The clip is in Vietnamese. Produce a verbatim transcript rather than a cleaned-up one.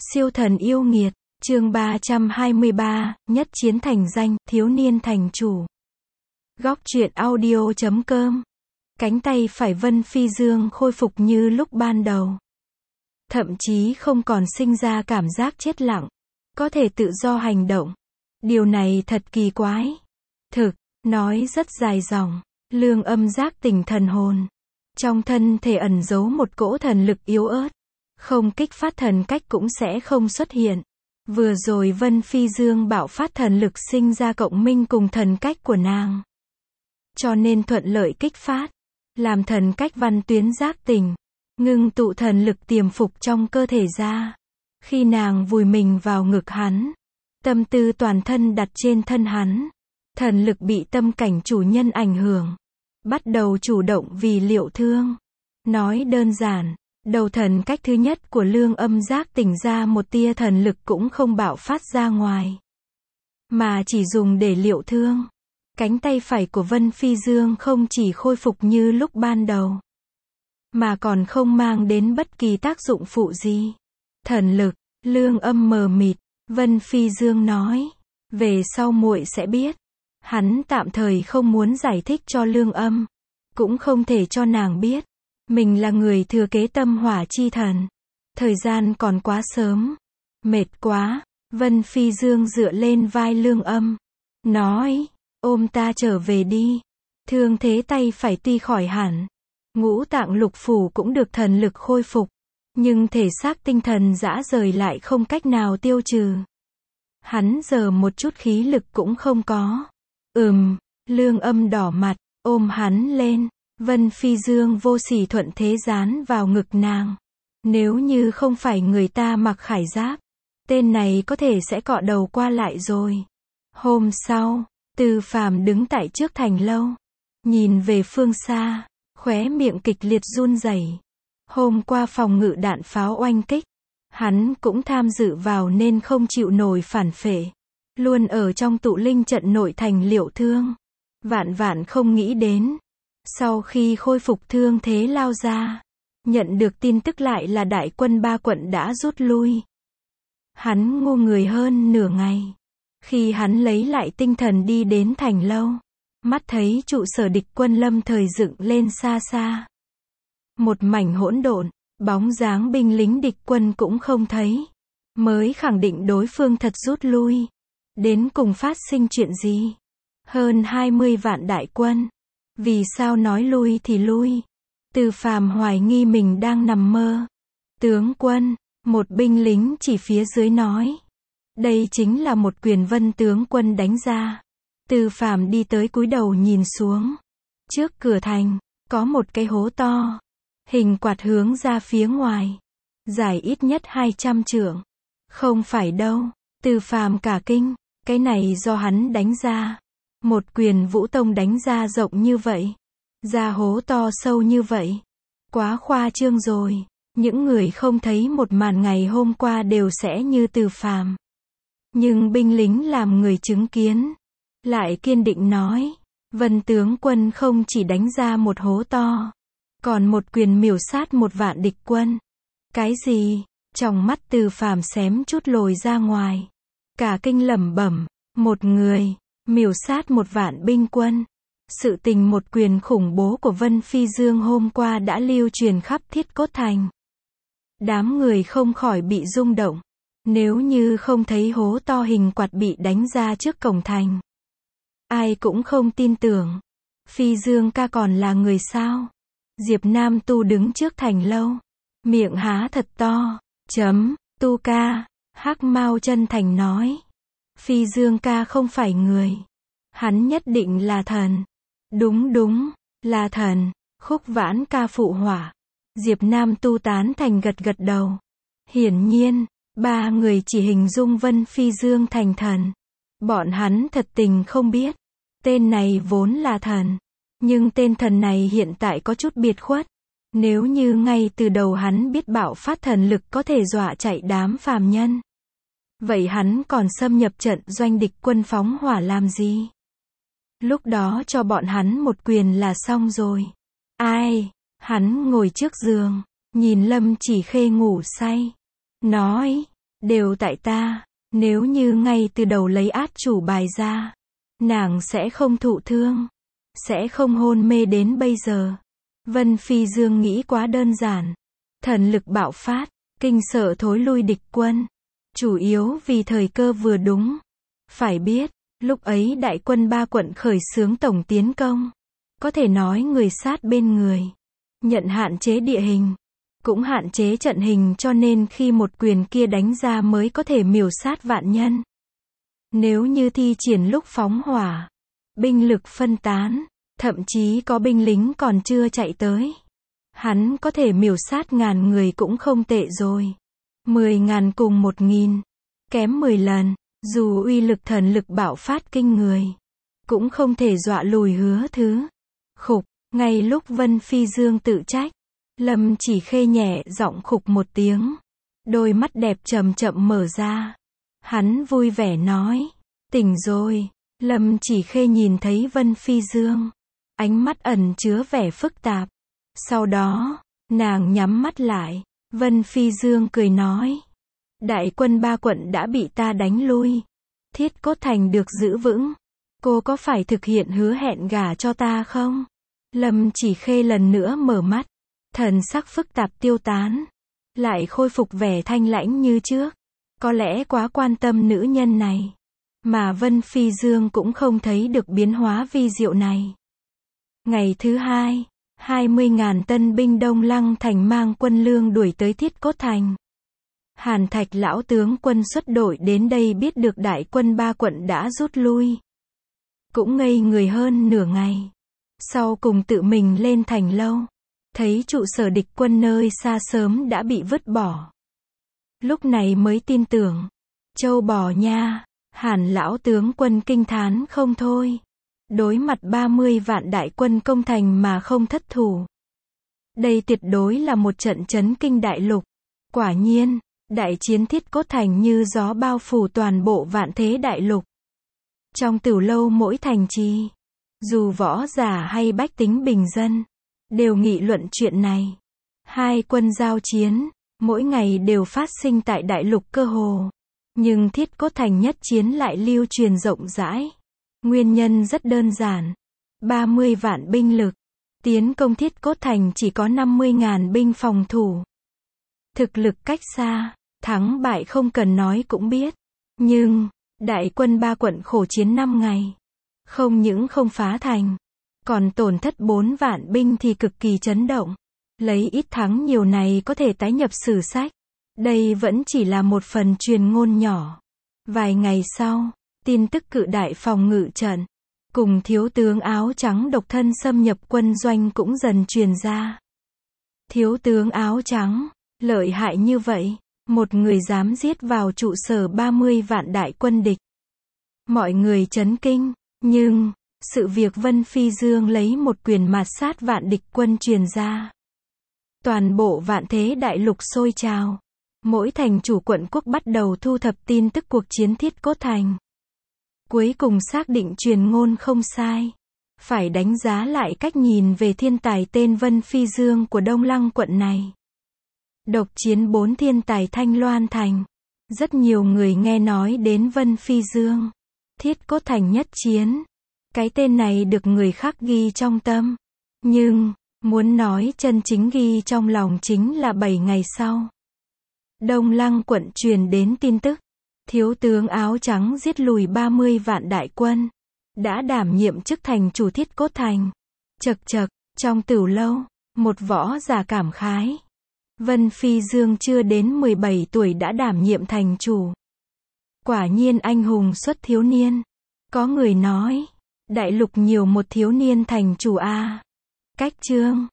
Siêu thần yêu nghiệt, chương ba trăm hai mươi ba, nhất chiến thành danh, thiếu niên thành chủ. Góc truyện audio chấm com. Cánh tay phải Vân Phi Dương khôi phục như lúc ban đầu. Thậm chí không còn sinh ra cảm giác chết lặng, có thể tự do hành động. Điều này thật kỳ quái. Thực, nói rất dài dòng, Lương Âm giác tỉnh thần hồn. Trong thân thể ẩn giấu một cỗ thần lực yếu ớt. Không kích phát thần cách cũng sẽ không xuất hiện. Vừa rồi Vân Phi Dương bạo phát thần lực sinh ra cộng minh cùng thần cách của nàng. Cho nên thuận lợi kích phát. Làm thần cách văn tuyến giác tỉnh. Ngưng tụ thần lực tiềm phục trong cơ thể ra. Khi nàng vùi mình vào ngực hắn. Tâm tư toàn thân đặt trên thân hắn. Thần lực bị tâm cảnh chủ nhân ảnh hưởng. Bắt đầu chủ động vì Liệu Thương. Nói đơn giản. Đầu thần cách thứ nhất của Lương Âm giác tỉnh ra một tia thần lực cũng không bạo phát ra ngoài. Mà chỉ dùng để Liệu Thương. Cánh tay phải của Vân Phi Dương không chỉ khôi phục như lúc ban đầu. Mà còn không mang đến bất kỳ tác dụng phụ gì. Thần lực, Lương Âm mờ mịt, Vân Phi Dương nói. Về sau muội sẽ biết. Hắn tạm thời không muốn giải thích cho Lương Âm. Cũng không thể cho nàng biết. Mình là người thừa kế tâm hỏa chi thần. Thời gian còn quá sớm. Mệt quá. Vân Phi Dương dựa lên vai Lương Âm. Nói. Ôm ta trở về đi. Thương thế tay phải tuy khỏi hẳn. Ngũ tạng lục phủ cũng được thần lực khôi phục. Nhưng thể xác tinh thần rã rời lại không cách nào tiêu trừ. Hắn giờ một chút khí lực cũng không có. Ừm. Lương Âm đỏ mặt. Ôm hắn lên. Vân Phi Dương vô sỉ thuận thế dán vào ngực nàng. Nếu như không phải người ta mặc khải giáp, tên này có thể sẽ cọ đầu qua lại rồi. Hôm sau, Từ Phàm đứng tại trước thành lâu, nhìn về phương xa, khóe miệng kịch liệt run rẩy. Hôm qua phòng ngự đạn pháo oanh kích, hắn cũng tham dự vào nên không chịu nổi phản phệ, luôn ở trong tụ linh trận nội thành Liệu Thương. Vạn vạn không nghĩ đến. Sau khi khôi phục thương thế lao ra, nhận được tin tức lại là đại quân ba quận đã rút lui. Hắn ngu người hơn nửa ngày. Khi hắn lấy lại tinh thần đi đến thành lâu, mắt thấy trụ sở địch quân lâm thời dựng lên xa xa. Một mảnh hỗn độn, bóng dáng binh lính địch quân cũng không thấy. Mới khẳng định đối phương thật rút lui. Đến cùng phát sinh chuyện gì? Hơn hai mươi vạn đại quân. Vì sao nói lui thì lui? Từ Phàm hoài nghi mình đang nằm mơ. Tướng quân, một binh lính chỉ phía dưới nói. Đây chính là một quyền Vân tướng quân đánh ra. Từ Phàm đi tới cúi đầu nhìn xuống. Trước cửa thành, có một cái hố to. Hình quạt hướng ra phía ngoài. Dài ít nhất hai trăm trượng. Không phải đâu. Từ Phàm cả kinh. Cái này do hắn đánh ra. Một quyền Vũ Tông đánh ra rộng như vậy. Ra hố to sâu như vậy. Quá khoa trương rồi. Những người không thấy một màn ngày hôm qua đều sẽ như Từ Phàm. Nhưng binh lính làm người chứng kiến. Lại kiên định nói. Vân tướng quân không chỉ đánh ra một hố to. Còn một quyền miểu sát một vạn địch quân. Cái gì? Trong mắt Từ Phàm xém chút lồi ra ngoài. Cả kinh lẩm bẩm. Một người. Miểu sát một vạn binh quân. Sự tình một quyền khủng bố của Vân Phi Dương hôm qua đã lưu truyền khắp Thiết Cốt Thành. Đám người không khỏi bị rung động. Nếu như không thấy hố to hình quạt bị đánh ra trước cổng thành, ai cũng không tin tưởng. Phi Dương ca còn là người sao? Diệp Nam Tu đứng trước thành lâu. Miệng há thật to. Chấm, Tu ca. Hắc Mao chân thành nói. Phi Dương ca không phải người. Hắn nhất định là thần. Đúng đúng, là thần. Khúc Vãn ca phụ họa. Diệp Nam Tu tán thành gật gật đầu. Hiển nhiên, ba người chỉ hình dung Vân Phi Dương thành thần. Bọn hắn thật tình không biết. Tên này vốn là thần. Nhưng tên thần này hiện tại có chút biệt khuất. Nếu như ngay từ đầu hắn biết bạo phát thần lực có thể dọa chạy đám phàm nhân. Vậy hắn còn xâm nhập trận doanh địch quân phóng hỏa làm gì? Lúc đó cho bọn hắn một quyền là xong rồi. Ai? Hắn ngồi trước giường, nhìn Lâm Chỉ Khê ngủ say. Nói, Đều tại ta, nếu như ngay từ đầu lấy át chủ bài ra, nàng sẽ không thụ thương, sẽ không hôn mê đến bây giờ. Vân Phi Dương nghĩ quá đơn giản. Thần lực bạo phát, kinh sợ thối lui địch quân. Chủ yếu vì thời cơ vừa đúng. Phải biết, lúc ấy đại quân ba quận khởi xướng tổng tiến công. Có thể nói người sát bên người. Nhận hạn chế địa hình. Cũng hạn chế trận hình cho nên khi một quyền kia đánh ra mới có thể miểu sát vạn nhân. Nếu như thi triển lúc phóng hỏa, binh lực phân tán, thậm chí có binh lính còn chưa chạy tới. Hắn có thể miểu sát ngàn người cũng không tệ rồi. Mười ngàn cùng một nghìn, kém mười lần, dù uy lực thần lực bạo phát kinh người, cũng không thể dọa lùi Hứa Thứ. Khục, ngay lúc Vân Phi Dương tự trách, Lâm Chỉ Khê nhẹ giọng khục một tiếng. Đôi mắt đẹp chậm chậm mở ra. Hắn vui vẻ nói, tỉnh rồi. Lâm Chỉ Khê nhìn thấy Vân Phi Dương, ánh mắt ẩn chứa vẻ phức tạp. Sau đó, nàng nhắm mắt lại. Vân Phi Dương cười nói, đại quân ba quận đã bị ta đánh lui. Thiết Cốt Thành được giữ vững. Cô có phải thực hiện hứa hẹn gả cho ta không? Lâm Chỉ Khê lần nữa mở mắt. Thần sắc phức tạp tiêu tán. Lại khôi phục vẻ thanh lãnh như trước. Có lẽ quá quan tâm nữ nhân này. Mà Vân Phi Dương cũng không thấy được biến hóa vi diệu này. Ngày thứ hai, hai mươi ngàn tân binh Đông Lăng Thành mang quân lương đuổi tới Thiết Cốt Thành. Hàn Thạch lão tướng quân xuất đội đến đây biết được đại quân ba quận đã rút lui. Cũng ngây người hơn nửa ngày. Sau cùng tự mình lên thành lâu. Thấy trụ sở địch quân nơi xa sớm đã bị vứt bỏ. Lúc này mới tin tưởng. Châu bò nha, Hàn lão tướng quân kinh thán không thôi. Đối mặt ba mươi vạn đại quân công thành mà không thất thủ. Đây tuyệt đối là một trận chấn kinh đại lục. Quả nhiên, đại chiến Thiết Cốt Thành như gió bao phủ toàn bộ vạn thế đại lục. Trong tửu lâu mỗi thành trì, dù võ giả hay bách tính bình dân, đều nghị luận chuyện này. Hai quân giao chiến, mỗi ngày đều phát sinh tại đại lục cơ hồ. Nhưng Thiết Cốt Thành nhất chiến lại lưu truyền rộng rãi. Nguyên nhân rất đơn giản. ba mươi vạn binh lực. Tiến công Thiết Cốt Thành chỉ có năm mươi ngàn binh phòng thủ. Thực lực cách xa, thắng bại không cần nói cũng biết. Nhưng, đại quân ba quận khổ chiến năm ngày. Không những không phá thành, còn tổn thất bốn vạn binh thì cực kỳ chấn động. Lấy ít thắng nhiều này có thể tái nhập sử sách. Đây vẫn chỉ là một phần truyền ngôn nhỏ. Vài ngày sau, tin tức cự đại phòng ngự trận, cùng thiếu tướng áo trắng độc thân xâm nhập quân doanh cũng dần truyền ra. Thiếu tướng áo trắng, lợi hại như vậy, một người dám giết vào trụ sở ba mươi vạn đại quân địch. Mọi người chấn kinh, nhưng, sự việc Vân Phi Dương lấy một quyền mạt sát vạn địch quân truyền ra. Toàn bộ vạn thế đại lục sôi trào. Mỗi thành chủ quận quốc bắt đầu thu thập tin tức cuộc chiến Thiết Cốt Thành. Cuối cùng xác định truyền ngôn không sai. Phải đánh giá lại cách nhìn về thiên tài tên Vân Phi Dương của Đông Lăng quận này. Độc chiến bốn thiên tài Thanh Loan Thành. Rất nhiều người nghe nói đến Vân Phi Dương. Thiết Cốt Thành nhất chiến. Cái tên này được người khác ghi trong tâm. Nhưng, muốn nói chân chính ghi trong lòng chính là bảy ngày sau. Đông Lăng quận truyền đến tin tức. Thiếu tướng áo trắng giết lùi ba mươi vạn đại quân. Đã đảm nhiệm chức thành chủ Thiết Cốt Thành. Chật chật, trong tửu lâu, một võ giả cảm khái. Vân Phi Dương chưa đến mười bảy tuổi đã đảm nhiệm thành chủ. Quả nhiên anh hùng xuất thiếu niên. Có người nói, đại lục nhiều một thiếu niên thành chủ a. Cách chương